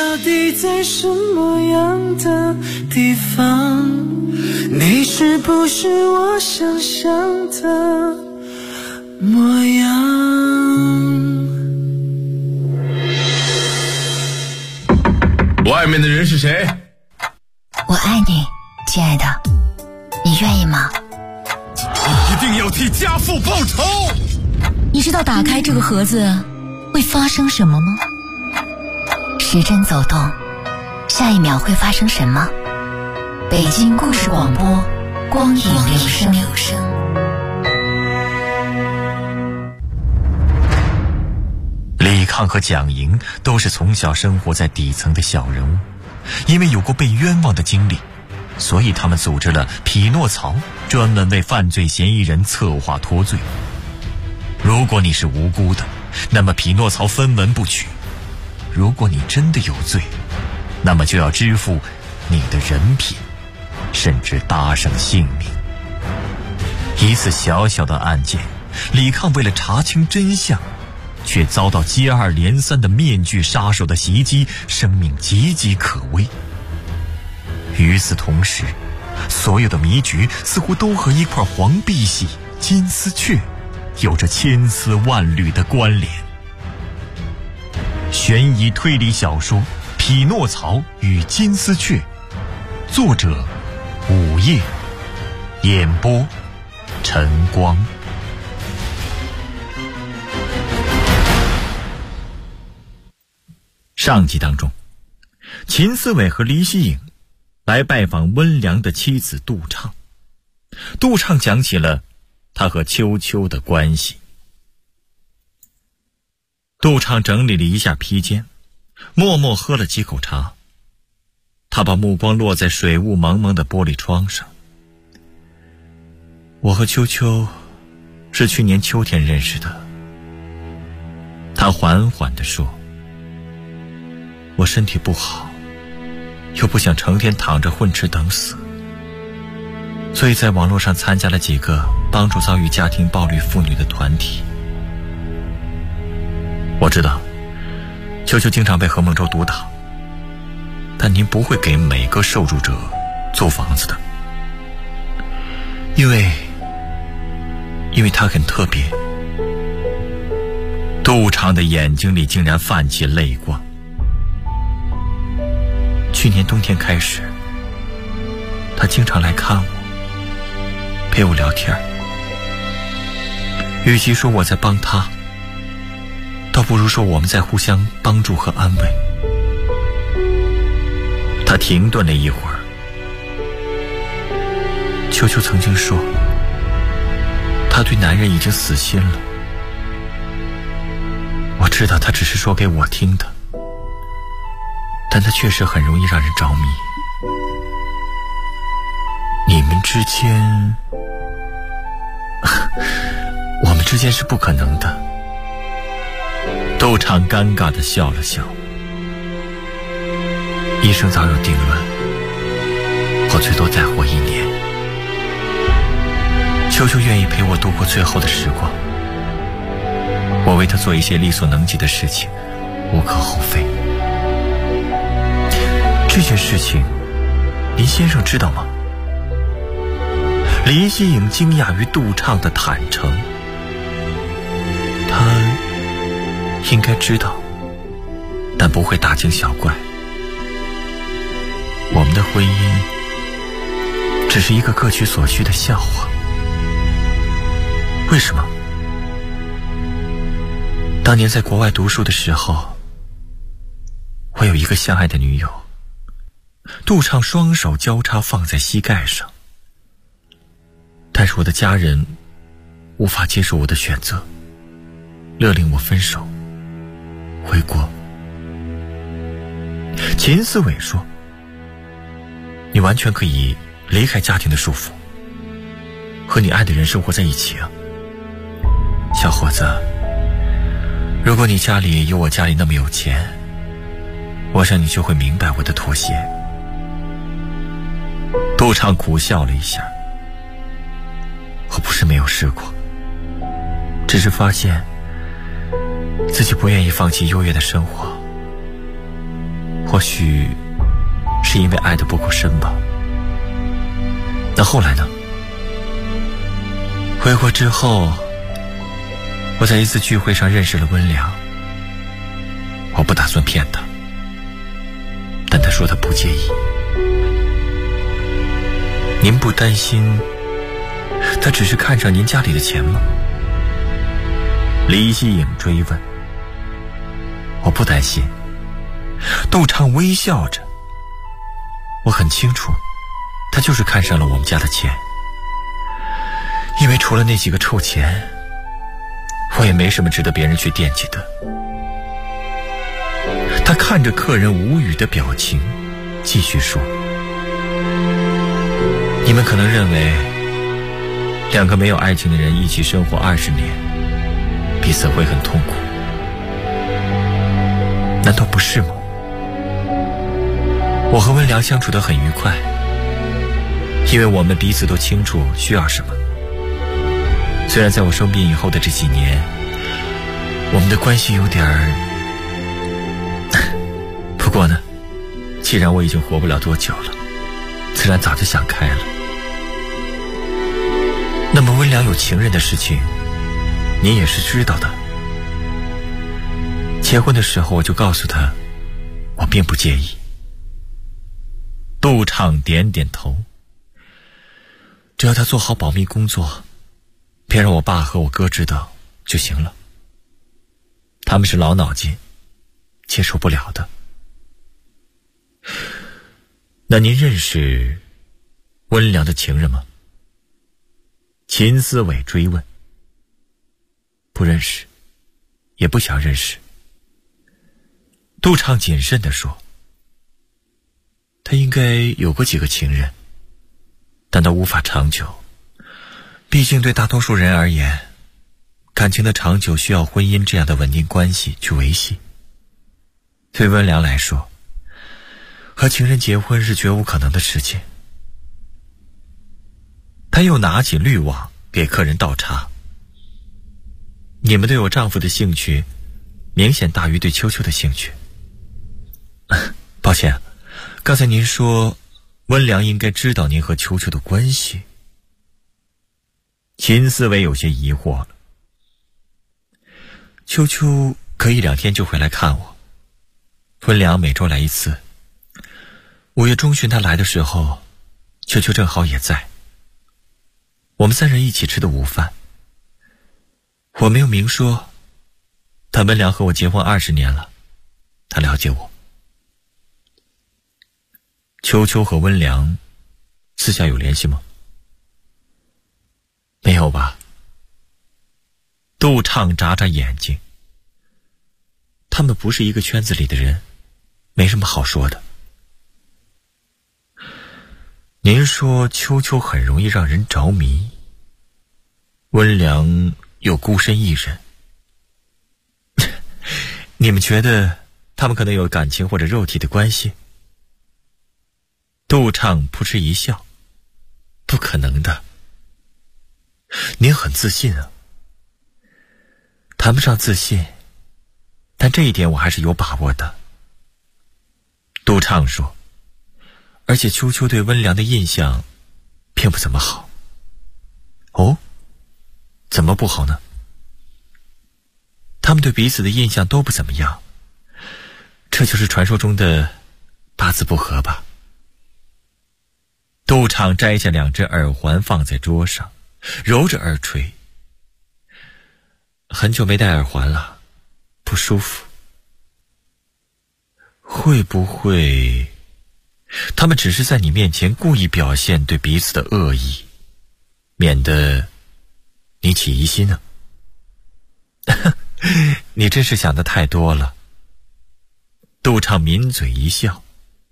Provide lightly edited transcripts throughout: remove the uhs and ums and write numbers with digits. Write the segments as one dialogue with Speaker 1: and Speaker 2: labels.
Speaker 1: 到底在什么样的地方？你是不是我想象的模样？
Speaker 2: 外面的人是谁？
Speaker 3: 我爱你，亲爱的，你愿意吗？
Speaker 2: 你一定要替家父报仇！
Speaker 3: 你知道打开这个盒子会发生什么吗？时针走动，下一秒会发生什么？北京故事广播，光影留声。
Speaker 4: 李抗和蒋莹都是从小生活在底层的小人物，因为有过被冤枉的经历，所以他们组织了匹诺曹，专门为犯罪嫌疑人策划脱罪。如果你是无辜的，那么匹诺曹分文不取；如果你真的有罪，那么就要支付你的人品，甚至搭上性命。一次小小的案件，李抗为了查清真相，却遭到接二连三的面具杀手的袭击，生命岌岌可危。与此同时，所有的谜局似乎都和一块黄碧玺、金丝雀有着千丝万缕的关联。悬疑推理小说《匹诺曹与金丝雀》，作者午夜，演播晨光。上集当中，秦思伟和黎希颖来拜访温良的妻子杜畅。杜畅讲起了他和秋秋的关系。杜畅整理了一下披肩，默默喝了几口茶。他把目光落在水雾蒙蒙的玻璃窗上。我和秋秋是去年秋天认识的。他缓缓地说，我身体不好，又不想成天躺着混吃等死，所以在网络上参加了几个帮助遭遇家庭暴力妇女的团体。我知道秋秋经常被何梦舟毒打，但您不会给每个受助者租房子的，因为他很特别。杜畅的眼睛里竟然泛起泪光。去年冬天开始，他经常来看我，陪我聊天。与其说我在帮他，倒不如说我们在互相帮助和安慰。他停顿了一会儿。秋秋曾经说，他对男人已经死心了。我知道他只是说给我听的，但他确实很容易让人着迷。你们之间我们之间是不可能的。杜畅尴尬地笑了笑。医生早有定论，我最多再活1年。秋秋愿意陪我度过最后的时光，我为他做一些力所能及的事情，无可厚非。这件事情林先生知道吗？黎希颖惊讶于杜畅的坦诚。他应该知道，但不会大惊小怪。我们的婚姻只是一个各取所需的笑话。为什么？当年在国外读书的时候，我有一个相爱的女友。杜畅双手交叉放在膝盖上，但是我的家人无法接受我的选择，勒令我分手回国。秦思伟说，你完全可以离开家庭的束缚，和你爱的人生活在一起啊。小伙子，如果你家里有我家里那么有钱，我想你就会明白我的妥协。杜畅苦笑了一下，我不是没有试过，只是发现自己不愿意放弃优越的生活， 或许是因为爱得不够深吧。那后来呢？回国之后，我在一次聚会上认识了温良。我不打算骗他，但他说他不介意。您不担心他只是看上您家里的钱吗？李希颖追问。我不担心。杜畅微笑着。我很清楚，他就是看上了我们家的钱，因为除了那几个臭钱，我也没什么值得别人去惦记的。他看着客人无语的表情，继续说：你们可能认为两个没有爱情的人一起生活20年，彼此会很痛苦，难道不是吗？我和温良相处得很愉快，因为我们彼此都清楚需要什么。虽然在我生病以后的这几年，我们的关系有点不过呢，既然我已经活不了多久了，自然早就想开了。那么温良有情人的事情，您也是知道的。结婚的时候我就告诉他，我并不介意。杜畅点点头，只要他做好保密工作，别让我爸和我哥知道就行了。他们是老脑筋，接受不了的。那您认识温良的情人吗？秦思伟追问。不认识，也不想认识。杜畅谨慎地说，他应该有过几个情人，但他无法长久。毕竟对大多数人而言，感情的长久需要婚姻这样的稳定关系去维系。对温良来说，和情人结婚是绝无可能的事情。他又拿起滤网给客人倒茶。你们对我丈夫的兴趣明显大于对秋秋的兴趣。抱歉，刚才您说温良应该知道您和秋秋的关系。秦思维有些疑惑了。秋秋可以2天就回来看我，温良每周来1次。5月中旬他来的时候，秋秋正好也在。我们3人一起吃的午饭。我没有明说，但温良和我结婚20年了，他了解我。秋秋和温良私下有联系吗？没有吧。杜畅眨眨眼睛。他们不是一个圈子里的人，没什么好说的。您说秋秋很容易让人着迷，温良又孤身一人，你们觉得他们可能有感情或者肉体的关系？杜畅扑哧一笑，不可能的。您很自信啊。谈不上自信，但这一点我还是有把握的。杜畅说，而且秋秋对温良的印象并不怎么好。哦，怎么不好呢？他们对彼此的印象都不怎么样，这就是传说中的八字不合吧。杜畅摘下2只耳环放在桌上，揉着耳垂。很久没戴耳环了，不舒服。会不会他们只是在你面前故意表现对彼此的恶意，免得你起疑心呢？你真是想得太多了。杜畅抿嘴一笑。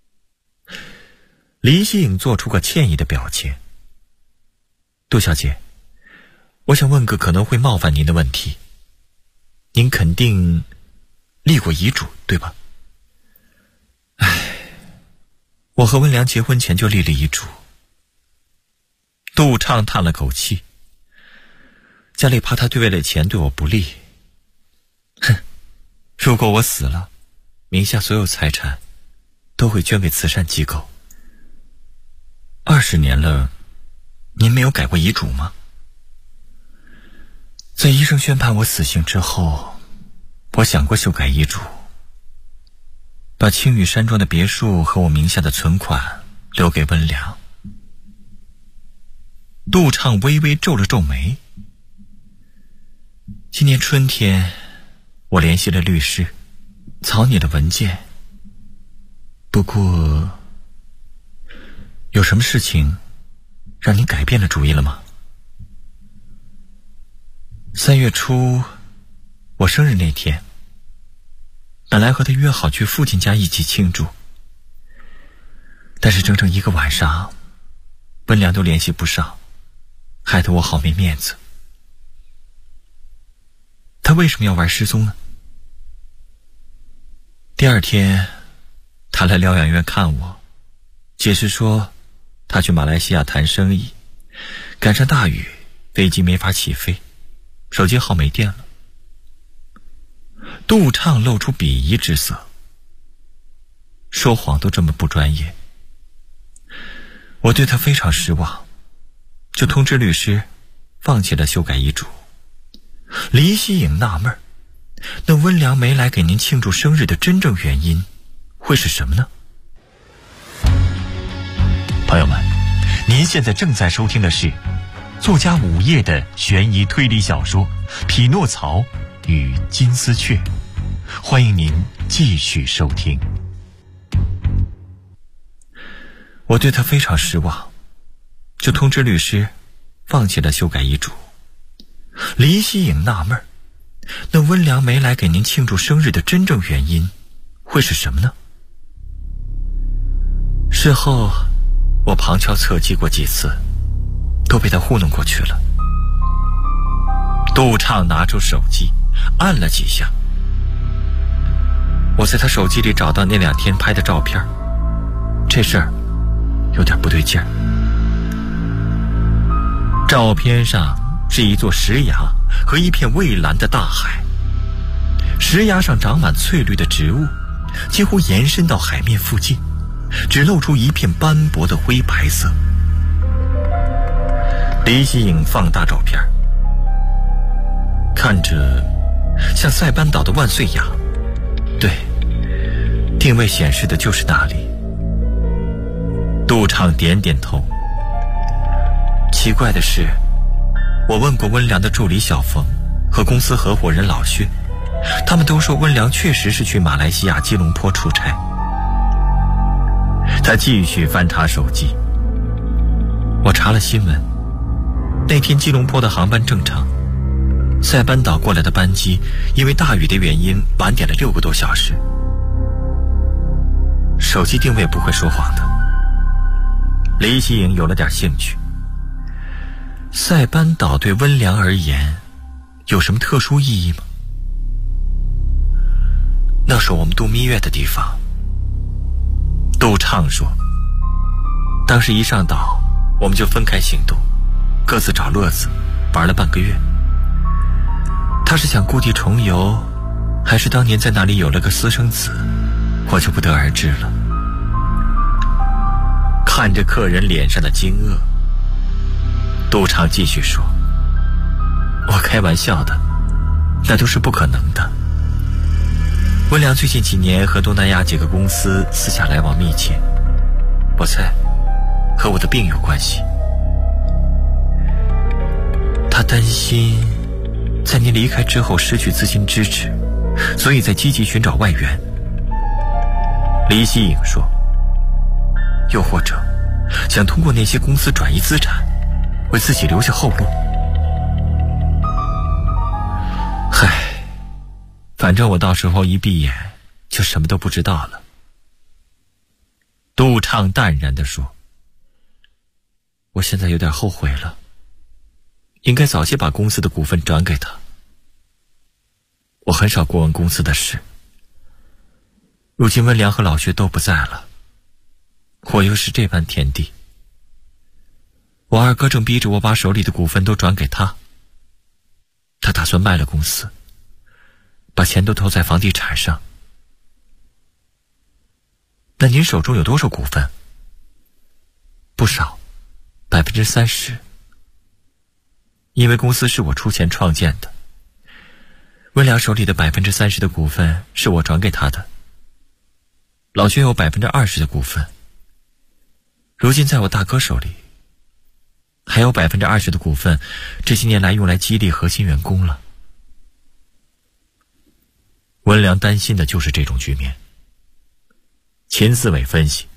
Speaker 4: 黎希颖做出个歉意的表情。杜小姐，我想问个可能会冒犯您的问题。您肯定立过遗嘱，对吧？我和温良结婚前就立了遗嘱。杜畅叹了口气。家里怕他为了钱对我不利。如果我死了，名下所有财产
Speaker 5: 都会捐给慈善机构。20年了，您没有改过遗嘱吗？在医生宣判我死刑之后，我想过修改遗嘱，把青羽山庄的别墅和我名下的存款留给温良。杜畅微微皱了皱眉。今年春天，我联系了律师，草拟了文件。不过，有什么事情让您改变了主意了吗？3月初，我生日那天，本来和他约好去父亲家一起庆祝，但是整整1个晚上，温良都联系不上，害得我好没面子。他为什么要玩失踪呢？第2天，他来疗养院看我，解释说他去马来西亚谈生意，赶上大雨，飞机没法起飞，手机号没电了。杜畅露出鄙夷之色，说谎都这么不专业。我对他非常失望，就通知律师放弃了修改遗嘱。黎希颖纳闷，那温良没来给您庆祝生日的真正原因会是什么呢？
Speaker 4: 朋友们，您现在正在收听的是作家午夜的悬疑推理小说《匹诺曹与金丝雀》，欢迎您继续收听。
Speaker 5: 我对他非常失望，就通知律师放弃了修改遗嘱。黎希颖纳闷，那温良没来给您庆祝生日的真正原因会是什么呢？事后我旁敲侧击过几次，都被他糊弄过去了。杜畅拿出手机按了几下，我在他手机里找到那2天拍的照片，这事儿有点不对劲儿。照片上是一座石崖和一片蔚蓝的大海，石崖上长满翠绿的植物，几乎延伸到海面附近，只露出一片斑驳的灰白色。黎希颖放大照片，看着像塞班岛的万岁崖，对，定位显示的就是那里。杜畅点点头。奇怪的是，我问过温良的助理小冯和公司合伙人老薛，他们都说温良确实是去马来西亚吉隆坡出差。他继续翻查手机。我查了新闻，那天吉隆坡的航班正常，塞班岛过来的班机因为大雨的原因晚点了6个多小时。手机定位不会说谎的。黎希颖有了点兴趣。塞班岛对温良而言有什么特殊意义吗？那是我们度蜜月的地方。杜畅说，当时一上岛我们就分开行动，各自找乐子，玩了半个月。他是想故地重游，还是当年在那里有了个私生子，我就不得而知了。看着客人脸上的惊愕，杜畅继续说，我开玩笑的，那都是不可能的。温良最近几年和东南亚几个公司私下来往密切，我猜和我的病有关系。他担心在您离开之后失去资金支持，所以在积极寻找外援。黎希颖说，又或者想通过那些公司转移资产，为自己留下后路。嗨，反正我到时候一闭眼就什么都不知道了。杜畅淡然地说，我现在有点后悔了，应该早些把公司的股份转给他。我很少过问公司的事，如今温良和老薛都不在了，我又是这般田地。我二哥正逼着我把手里的股份都转给他，他打算卖了公司，把钱都投在房地产上。 那您手中有多少股份？不少，30%。因为公司是我出钱创建的，温良手里的30%的股份是我转给他的。老薛有20%的股份，如今在我大哥手里，还有20%的股份，这些年来用来激励核心员工了。温良担心的就是这种局面。秦思伟分析，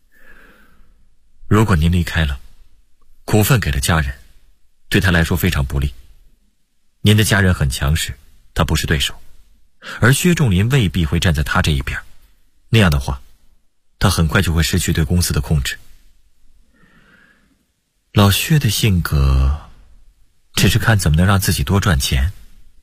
Speaker 5: 如果您离开了，股份给了家人，对他来说非常不利。您的家人很强势，他不是对手，而薛仲林未必会站在他这一边，那样的话，他很快就会失去对公司的控制。老薛的性格只是看怎么能让自己多赚钱。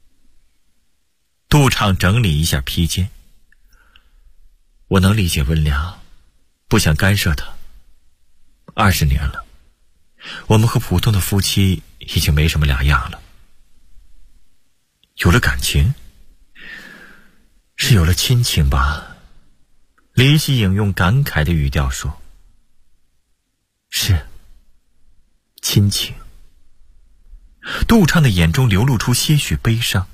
Speaker 5: 杜畅整理一下披肩，我能理解温良不想干涉他。20年了，我们和普通的夫妻已经没什么两样了。有了感情，是有了亲情吧？李希颖用感慨的语调说：“是亲情。”杜畅的眼中流露出些许悲伤。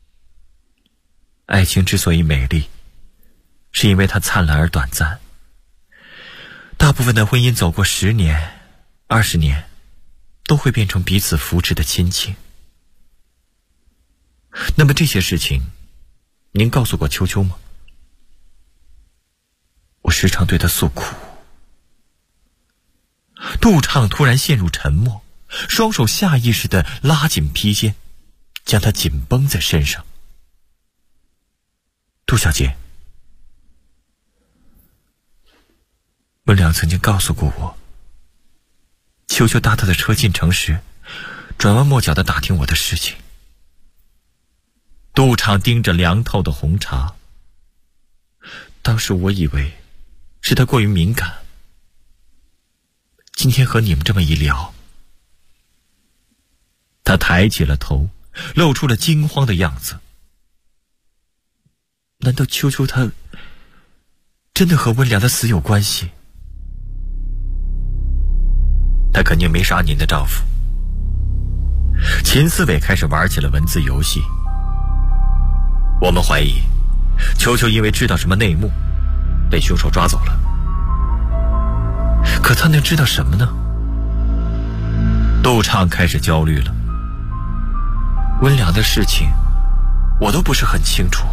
Speaker 5: 爱情之所以美丽，是因为它灿烂而短暂。大部分的婚姻走过10年、20年，都会变成彼此扶持的亲情。那么这些事情，您告诉过秋秋吗？我时常对他诉苦。杜畅突然陷入沉默，双手下意识地拉紧披肩，将他紧绷在身上。杜小姐，温良曾经告诉过我，秋秋搭他的车进城时，转弯抹角地打听我的事情。杜畅盯着凉透的红茶，当时我以为是他过于敏感，今天和你们这么一聊，他抬起了头，露出了惊慌的样子。难道秋秋她真的和温良的死有关系？她肯定没杀您的丈夫。秦思伟开始玩起了文字游戏。我们怀疑秋秋因为知道什么内幕，被凶手抓走了。可他能知道什么呢？杜畅开始焦虑了。温良的事情我都不是很清楚，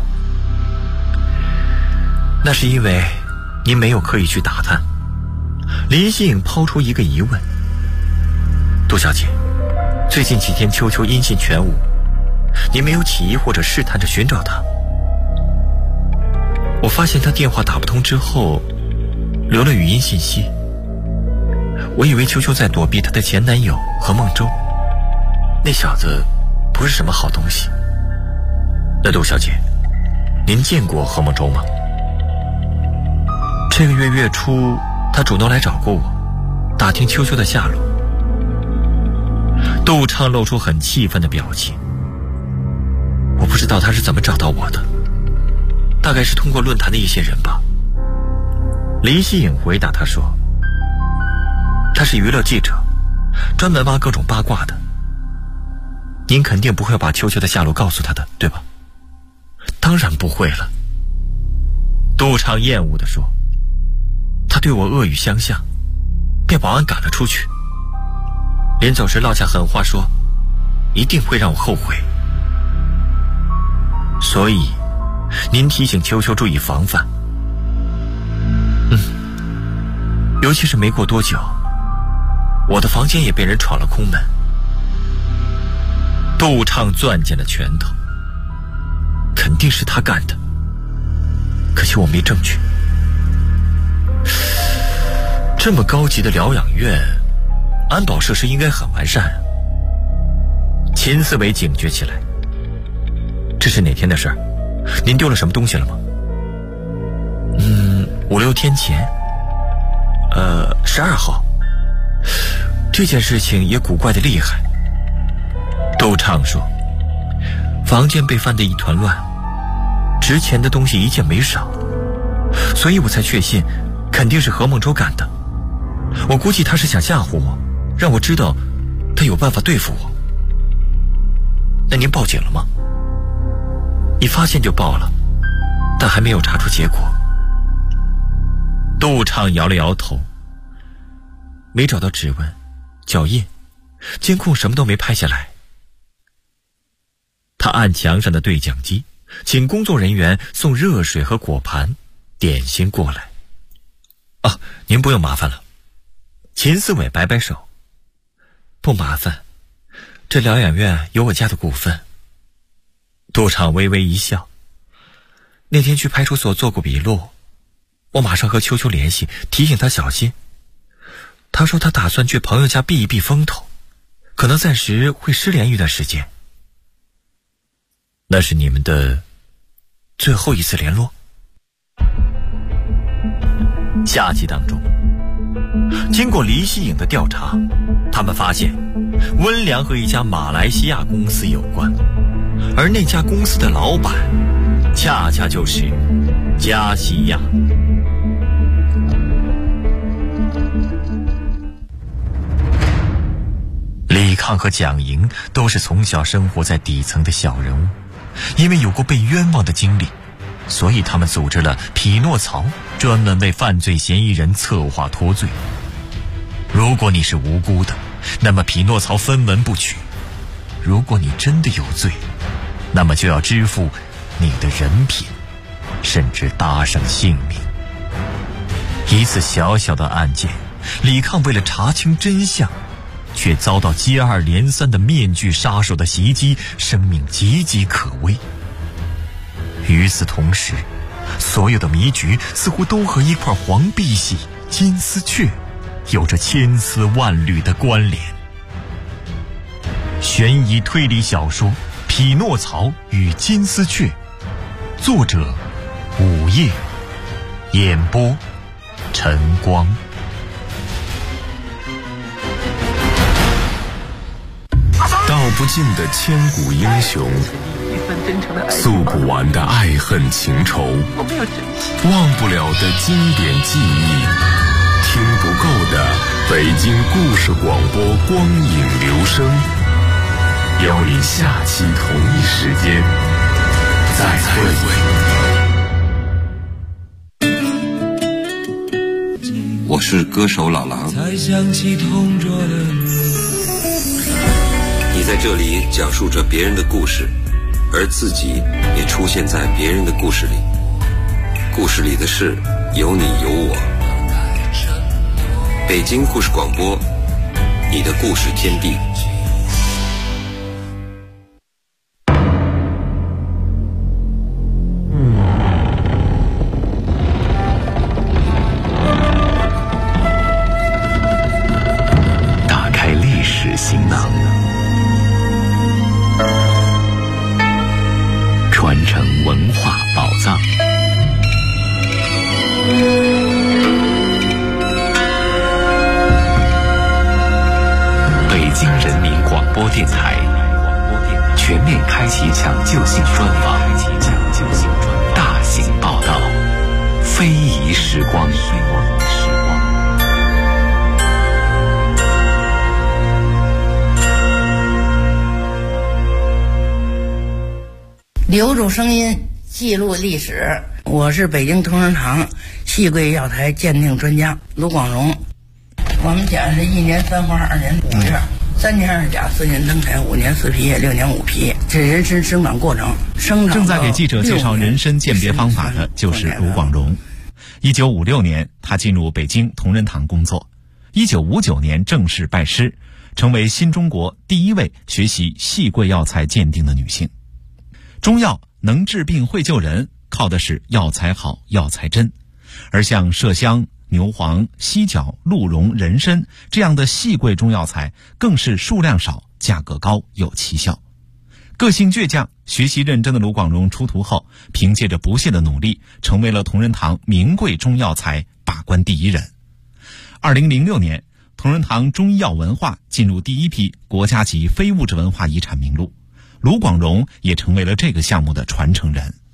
Speaker 5: 那是因为您没有刻意去打探。林希颖抛出一个疑问：杜小姐，最近几天秋秋音信全无，您没有起疑或者试探着寻找她？我发现她电话打不通之后留了语音信息，我以为秋秋在躲避她的前男友何梦舟，那小子不是什么好东西。那杜小姐，您见过何梦舟吗？这个月月初，他主动来找过我，打听秋秋的下落。杜畅露出很气愤的表情。我不知道他是怎么找到我的，大概是通过论坛的一些人吧。黎希颖回答他说，他是娱乐记者，专门挖各种八卦的。您肯定不会把秋秋的下落告诉他的，对吧？当然不会了。杜畅厌恶地说，他对我恶语相向，被保安赶了出去，临走时落下狠话说一定会让我后悔。所以您提醒秋秋注意防范。尤其是没过多久，我的房间也被人闯了空门。杜畅攥紧了拳头，肯定是他干的，可惜我没证据。这么高级的疗养院，安保设施应该很完善。秦思维警觉起来。这是哪天的事儿？您丢了什么东西了吗？5、6天前12号。这件事情也古怪的厉害。杜畅说，房间被翻得一团乱，值钱的东西一件没少，所以我才确信肯定是何梦舟干的。我估计他是想吓唬我，让我知道他有办法对付我。那您报警了吗？一发现就报了，但还没有查出结果。杜畅摇了摇头，没找到指纹、脚印，监控什么都没拍下来。他按墙上的对讲机，请工作人员送热水和果盘、点心过来。啊，您不用麻烦了。秦思伟摆摆手，不麻烦，这疗养院有我家的股份。杜畅微微一笑，那天去派出所做过笔录，我马上和秋秋联系，提醒他小心。他说他打算去朋友家避一避风头，可能暂时会失联一段时间。那是你们的最后一次联络？下集当中，经过黎希颖的调查，他们发现温良和一家马来西亚公司有关，而那家公司的老板恰恰就是加西亚。李抗和蒋莹都是从小生活在底层的小人物，因为有过被冤枉的经历，所以他们组织了匹诺曹，专门为犯罪嫌疑人策划脱罪。如果你是无辜的，那么匹诺曹分文不取；如果你真的有罪，那么就要支付你的人品，甚至搭上性命。一次小小的案件，李抗为了查清真相，却遭到接二连三的面具杀手的袭击，生命岌岌可危。与此同时，所有的谜局似乎都和一块黄碧玺、金丝雀有着千丝万缕的关联。悬疑推理小说《匹诺曹与金丝雀》，作者午夜，演播晨光。
Speaker 2: 道不尽的千古英雄，诉不完的爱恨情仇，忘不了的经典记忆，听不够的北京故事广播光影留声。邀你下期同一时间再会。
Speaker 6: 我是歌手老狼。
Speaker 1: 才想起同桌的
Speaker 6: 你在这里讲述着别人的故事，而自己也出现在别人的故事里。故事里的事有你有我。北京故事广播，你的故事天地。
Speaker 4: 打开历史行囊，传承文化宝藏。北京人民广播电台全面开启抢救性专访，大型报道，非遗时光。
Speaker 7: 留住声音，记录历史。我是北京同仁堂细桂药材鉴定专家卢广荣。我们讲是1年3花2年5月，3年2甲4年登台5年4皮6年5皮，这人参生长过程。
Speaker 8: 正在给记者介绍人参鉴别方法的就是卢广荣。1956年，他进入北京同仁堂工作。1959年正式拜师，成为新中国第一位学习细桂药材鉴定的女性。中药能治病会救人，靠的是药材好、药材真。而像麝香、牛黄、犀角、鹿茸、人参这样的细桂中药材，更是数量少、价格高、有奇效。个性倔强、学习认真的卢广荣出徒后，凭借着不懈的努力，成为了同仁堂名贵中药材把关第一人。2006年，同仁堂中医药文化进入第一批国家级非物质文化遗产名录，卢广荣也成为了这个项目的传承人。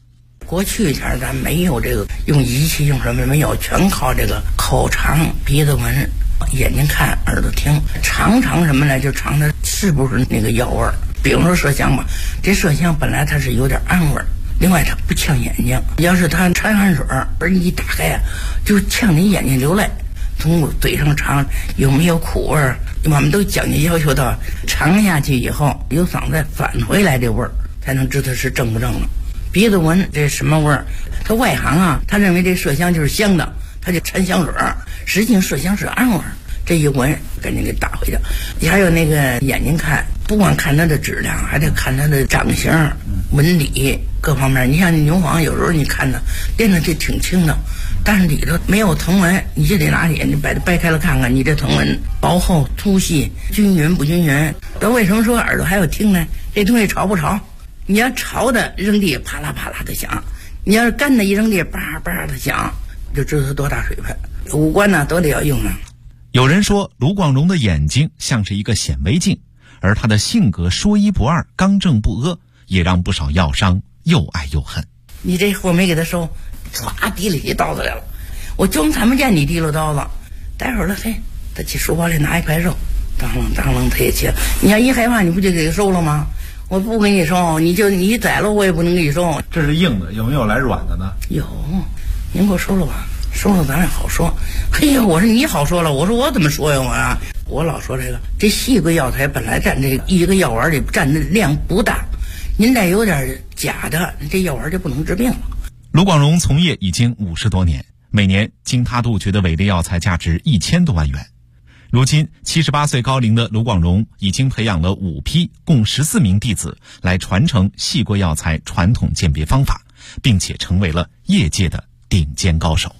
Speaker 7: 过去前咱没有这个用仪器用什么没有，全靠这个口尝、鼻子闻、眼睛看、耳朵听，尝什么呢？就尝它是不是那个药味儿。比如说麝香吧，这麝香本来它是有点氨味儿，另外它不呛眼睛，要是它掺汗水而你一打开啊，就呛你眼睛流泪。从嘴上尝有没有苦味儿，我们都讲究要求到尝下去以后有嗓子返回来这味儿，才能知道是正不正了。鼻子闻这什么味儿？他外行啊，他认为这麝香就是香的，他就掺香水，实际上麝香是氨味儿。这一闻赶紧给打回去。还有那个眼睛看，不光看它的质量，还得看它的长相、纹理各方面。你像牛黄，有时候你看它练的就挺轻的，但是里头没有藤纹，你就得拿眼睛把它掰开了看看，你这藤纹薄厚、粗细、均匀不均匀。那为什么说耳朵还有听呢？这东西潮不潮？你要潮的扔地啪啦啪啦的响，你要是干的一扔地叭叭的响，就知道它多大水分。五官呢都得要用上。
Speaker 8: 有人说卢广荣的眼睛像是一个显微镜，而他的性格说一不二、刚正不阿，也让不少药商又爱又恨。
Speaker 7: 你这货没给他收，唰提里一刀子来了，我就看不见你提溜刀子。待会儿了，他去书包里拿一块肉，当啷他也切。你要一害怕，你不就给他收了吗？我不给你收，你宰了我也不能给你收。
Speaker 9: 这是硬的，有没有来软的呢？
Speaker 7: 有，您给我收了吧。说了咱也好说。嘿呀，我说你好说了，我说我怎么说呀我老说这细桂药材本来占这一个药丸里占的量不大，您再有点假的，这药丸就不能治病了。
Speaker 8: 卢广荣从业已经50多年，每年经他杜绝的伪劣药材价值1000多万元。如今78岁高龄的卢广荣已经培养了5批共14名弟子来传承细桂药材传统鉴别方法，并且成为了业界的顶尖高手。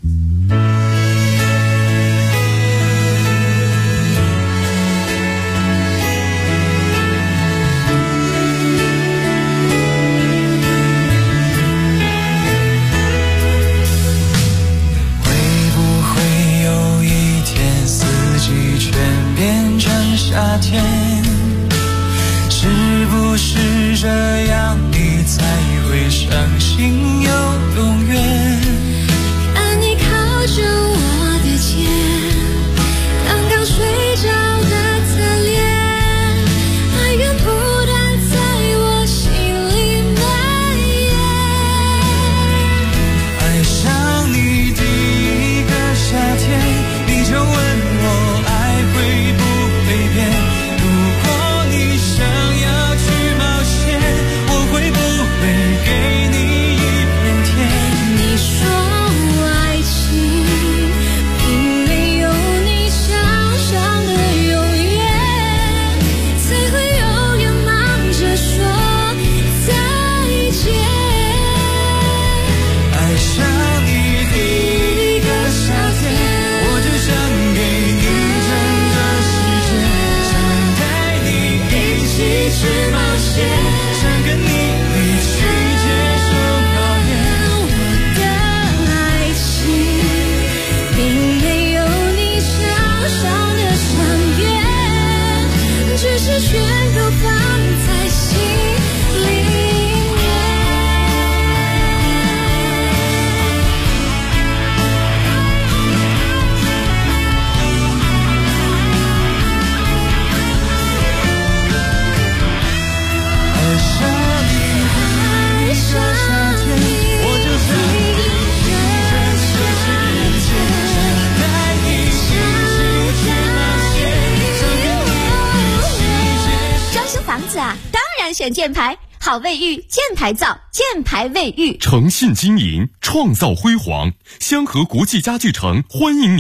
Speaker 1: 会不会有一天四季全变成夏天？是不是这样你才会相信有永远？
Speaker 10: 靠着我的肩，刚刚睡着的侧脸，爱源不断在我心里蔓延。
Speaker 1: 爱上你第一个夏天，你就问我爱会不会变？如果你想要去冒险，我会不会给你一片天？
Speaker 10: 你说
Speaker 11: 选箭牌，好卫浴，箭牌造，箭牌卫浴，
Speaker 2: 诚信经营，创造辉煌。香河国际家具城欢迎你。